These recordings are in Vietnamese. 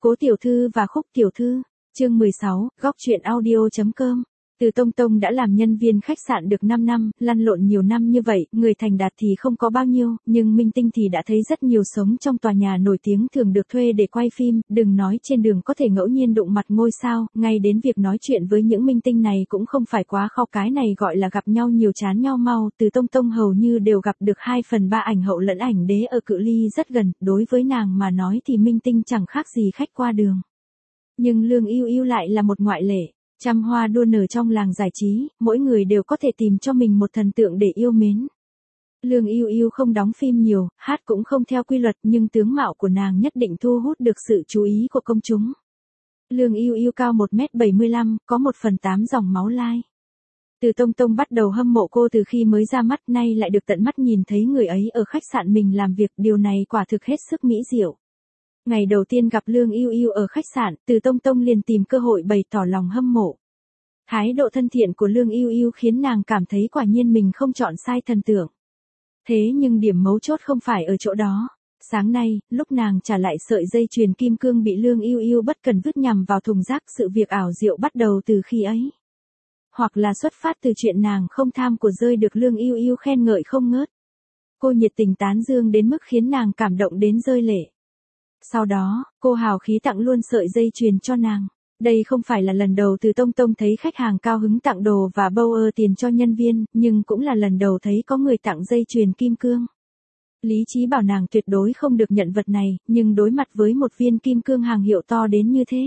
Cố tiểu thư và Khúc tiểu thư, chương 16, góc truyện audio.com. Từ Tông Tông đã làm nhân viên khách sạn được 5 năm, lăn lộn nhiều năm như vậy, người thành đạt thì không có bao nhiêu, nhưng minh tinh thì đã thấy rất nhiều, sống trong tòa nhà nổi tiếng thường được thuê để quay phim, đừng nói trên đường có thể ngẫu nhiên đụng mặt ngôi sao, ngay đến việc nói chuyện với những minh tinh này cũng không phải quá khó, cái này gọi là gặp nhau nhiều chán nhau mau. Từ Tông Tông hầu như đều gặp được 2/3 ảnh hậu lẫn ảnh đế ở cự ly rất gần, đối với nàng mà nói thì minh tinh chẳng khác gì khách qua đường. Nhưng Lương Ưu Ưu lại là một ngoại lệ. Trăm hoa đua nở trong làng giải trí, mỗi người đều có thể tìm cho mình một thần tượng để yêu mến. Lương Ưu Ưu không đóng phim nhiều, hát cũng không theo quy luật, nhưng tướng mạo của nàng nhất định thu hút được sự chú ý của công chúng. Lương Ưu Ưu cao 1m75, có 1/8 dòng máu lai. Từ Tông Tông bắt đầu hâm mộ cô từ khi mới ra mắt, nay lại được tận mắt nhìn thấy người ấy ở khách sạn mình làm việc, điều này quả thực hết sức mỹ diệu. Ngày đầu tiên gặp Lương Ưu Ưu ở khách sạn, Từ Tông Tông liền tìm cơ hội bày tỏ lòng hâm mộ. Thái độ thân thiện của Lương Ưu Ưu khiến nàng cảm thấy quả nhiên mình không chọn sai thần tượng. Thế nhưng điểm mấu chốt không phải ở chỗ đó. Sáng nay, lúc nàng trả lại sợi dây chuyền kim cương bị Lương Ưu Ưu bất cần vứt nhằm vào thùng rác, sự việc ảo diệu bắt đầu từ khi ấy. Hoặc là xuất phát từ chuyện nàng không tham của rơi được Lương Ưu Ưu khen ngợi không ngớt. Cô nhiệt tình tán dương đến mức khiến nàng cảm động đến rơi lệ. Sau đó, cô hào khí tặng luôn sợi dây chuyền cho nàng. Đây không phải là lần đầu Từ Tông Tông thấy khách hàng cao hứng tặng đồ và bâu tiền cho nhân viên, nhưng cũng là lần đầu thấy có người tặng dây chuyền kim cương. Lý trí bảo nàng tuyệt đối không được nhận vật này, nhưng đối mặt với một viên kim cương hàng hiệu to đến như thế,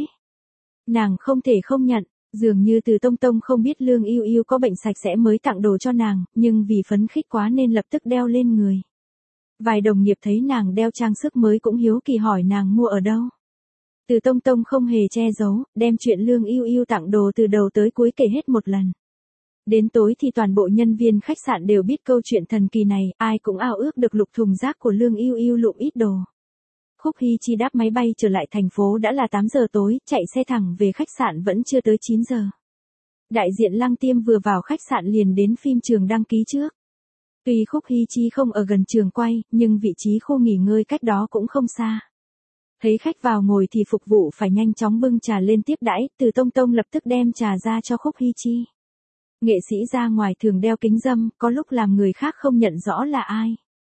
nàng không thể không nhận. Dường như Từ Tông Tông không biết Lương Ưu Ưu có bệnh sạch sẽ mới tặng đồ cho nàng, nhưng vì phấn khích quá nên lập tức đeo lên người. Vài đồng nghiệp thấy nàng đeo trang sức mới cũng hiếu kỳ hỏi nàng mua ở đâu. Từ Tông Tông không hề che giấu, đem chuyện Lương Ưu Ưu tặng đồ từ đầu tới cuối kể hết một lần. Đến tối thì toàn bộ nhân viên khách sạn đều biết câu chuyện thần kỳ này, ai cũng ao ước được lục thùng rác của Lương Ưu Ưu lụm ít đồ. Khúc Hy Chi đáp máy bay trở lại thành phố đã là 8 giờ tối, chạy xe thẳng về khách sạn vẫn chưa tới 9 giờ. Đại diện Lăng Tiêm vừa vào khách sạn liền đến phim trường đăng ký trước. Tuy Khúc Hy Chi không ở gần trường quay, nhưng vị trí khu nghỉ ngơi cách đó cũng không xa. Thấy khách vào ngồi thì phục vụ phải nhanh chóng bưng trà lên tiếp đãi, Từ Tông Tông lập tức đem trà ra cho Khúc Hy Chi. Nghệ sĩ ra ngoài thường đeo kính râm, có lúc làm người khác không nhận rõ là ai.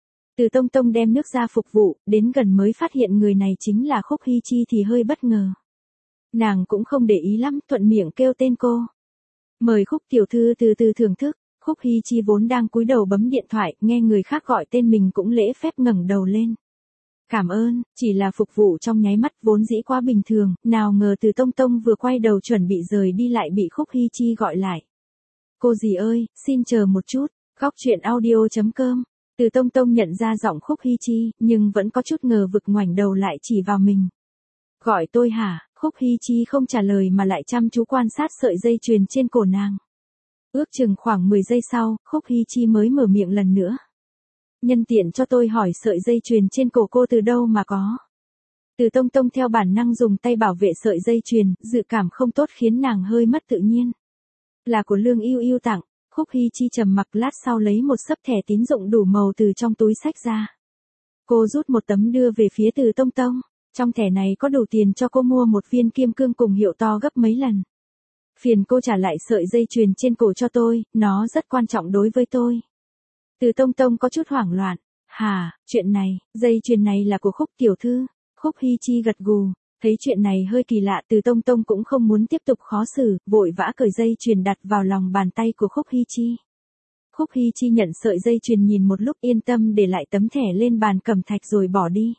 Từ Tông Tông đem nước ra phục vụ, đến gần mới phát hiện người này chính là Khúc Hy Chi thì hơi bất ngờ. Nàng cũng không để ý lắm, thuận miệng kêu tên cô. Mời Khúc tiểu thư từ từ thưởng thức. Khúc Hy Chi vốn đang cúi đầu bấm điện thoại, nghe người khác gọi tên mình cũng lễ phép ngẩng đầu lên. Cảm ơn, chỉ là phục vụ trong nháy mắt vốn dĩ quá bình thường, nào ngờ Từ Tông Tông vừa quay đầu chuẩn bị rời đi lại bị Khúc Hy Chi gọi lại. Cô dì ơi, xin chờ một chút, góc truyện audio.com. Từ Tông Tông nhận ra giọng Khúc Hy Chi, nhưng vẫn có chút ngờ vực ngoảnh đầu lại chỉ vào mình. Gọi tôi hả? Khúc Hy Chi không trả lời mà lại chăm chú quan sát sợi dây chuyền trên cổ nàng. Ước chừng khoảng 10 giây sau, Khúc Hy Chi mới mở miệng lần nữa. Nhân tiện cho tôi hỏi sợi dây chuyền trên cổ cô từ đâu mà có. Từ Tông Tông theo bản năng dùng tay bảo vệ sợi dây chuyền, dự cảm không tốt khiến nàng hơi mất tự nhiên. Là của Lương Ưu Ưu tặng. Khúc Hy Chi trầm mặc lát sau lấy một xấp thẻ tín dụng đủ màu từ trong túi xách ra. Cô rút một tấm đưa về phía Từ Tông Tông. Trong thẻ này có đủ tiền cho cô mua một viên kim cương cùng hiệu to gấp mấy lần. Phiền cô trả lại sợi dây chuyền trên cổ cho tôi, nó rất quan trọng đối với tôi. Từ Tông Tông có chút hoảng loạn. Hả, chuyện này, dây chuyền này là của Khúc tiểu thư. Khúc Hy Chi gật gù. Thấy chuyện này hơi kỳ lạ, Từ Tông Tông cũng không muốn tiếp tục khó xử, vội vã cởi dây chuyền đặt vào lòng bàn tay của Khúc Hy Chi. Khúc Hy Chi nhận sợi dây chuyền nhìn một lúc yên tâm để lại tấm thẻ lên bàn cẩm thạch rồi bỏ đi.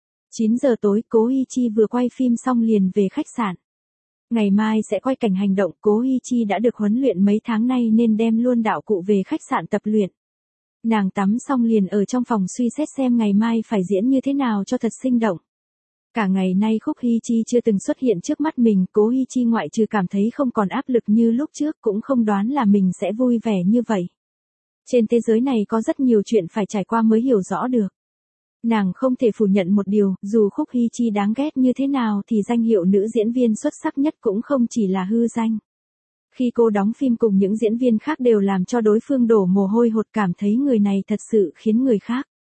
9 giờ tối, Cố Hy Chi vừa quay phim xong liền về khách sạn. Ngày mai sẽ quay cảnh hành động, Cố Hy Chi đã được huấn luyện mấy tháng nay nên đem luôn đạo cụ về khách sạn tập luyện. Nàng tắm xong liền ở trong phòng suy xét xem ngày mai phải diễn như thế nào cho thật sinh động. Cả ngày nay Khúc Hy Chi chưa từng xuất hiện trước mắt mình, Cố Hy Chi ngoại trừ cảm thấy không còn áp lực như lúc trước cũng không đoán là mình sẽ vui vẻ như vậy. Trên thế giới này có rất nhiều chuyện phải trải qua mới hiểu rõ được. Nàng không thể phủ nhận một điều, dù Khúc Hy Chi đáng ghét như thế nào thì danh hiệu nữ diễn viên xuất sắc nhất cũng không chỉ là hư danh. Khi cô đóng phim cùng những diễn viên khác đều làm cho đối phương đổ mồ hôi hột, cảm thấy người này thật sự khiến người khác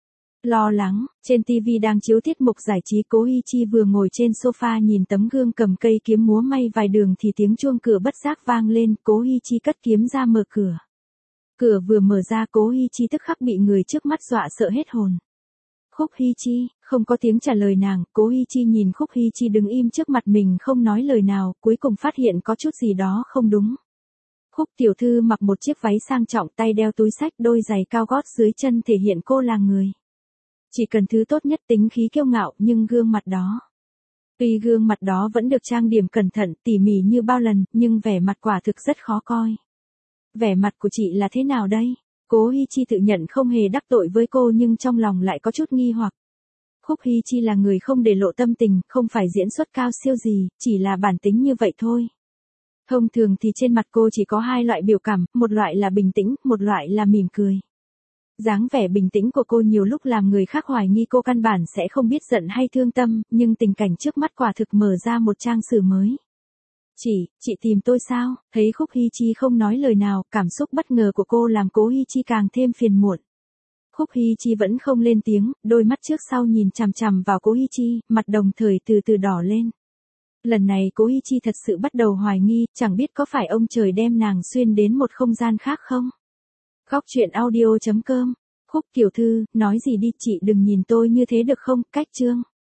Lo lắng, trên TV đang chiếu tiết mục giải trí, Cố Hi Chi vừa ngồi trên sofa nhìn tấm gương cầm cây kiếm múa may vài đường thì tiếng chuông cửa bất giác vang lên, Cố Hi Chi cất kiếm ra mở cửa. Cửa vừa mở ra, Cố Hi Chi tức khắc bị người trước mắt dọa sợ hết hồn. Khúc Hi Chi, không có tiếng trả lời nàng, Cố Hi Chi nhìn Khúc Hi Chi đứng im trước mặt mình không nói lời nào, cuối cùng phát hiện có chút gì đó không đúng. Khúc tiểu thư mặc một chiếc váy sang trọng, tay đeo túi xách, đôi giày cao gót dưới chân thể hiện cô là người. Chỉ cần thứ tốt nhất, tính khí kiêu ngạo, nhưng gương mặt đó. Tuy gương mặt đó vẫn được trang điểm cẩn thận, tỉ mỉ như bao lần, nhưng vẻ mặt quả thực rất khó coi. Vẻ mặt của chị là thế nào đây? Cố Hi Chi tự nhận không hề đắc tội với cô nhưng trong lòng lại có chút nghi hoặc. Khúc Hi Chi là người không để lộ tâm tình, không phải diễn xuất cao siêu gì, chỉ là bản tính như vậy thôi. Thông thường thì trên mặt cô chỉ có hai loại biểu cảm, một loại là bình tĩnh, một loại là mỉm cười. Dáng vẻ bình tĩnh của cô nhiều lúc làm người khác hoài nghi cô căn bản sẽ không biết giận hay thương tâm, nhưng tình cảnh trước mắt quả thực mở ra một trang sử mới. Chị tìm tôi sao? Thấy Khúc Hi Chi không nói lời nào, cảm xúc bất ngờ của cô làm Cố Hi Chi càng thêm phiền muộn. Khúc Hi Chi vẫn không lên tiếng, đôi mắt trước sau nhìn chằm chằm vào Cố Hi Chi, mặt đồng thời từ từ đỏ lên. Lần này Cố Hi Chi thật sự bắt đầu hoài nghi, chẳng biết có phải ông trời đem nàng xuyên đến một không gian khác không? Góc truyện audio.com. Khúc tiểu thư, nói gì đi, chị đừng nhìn tôi như thế được không? Cách chương.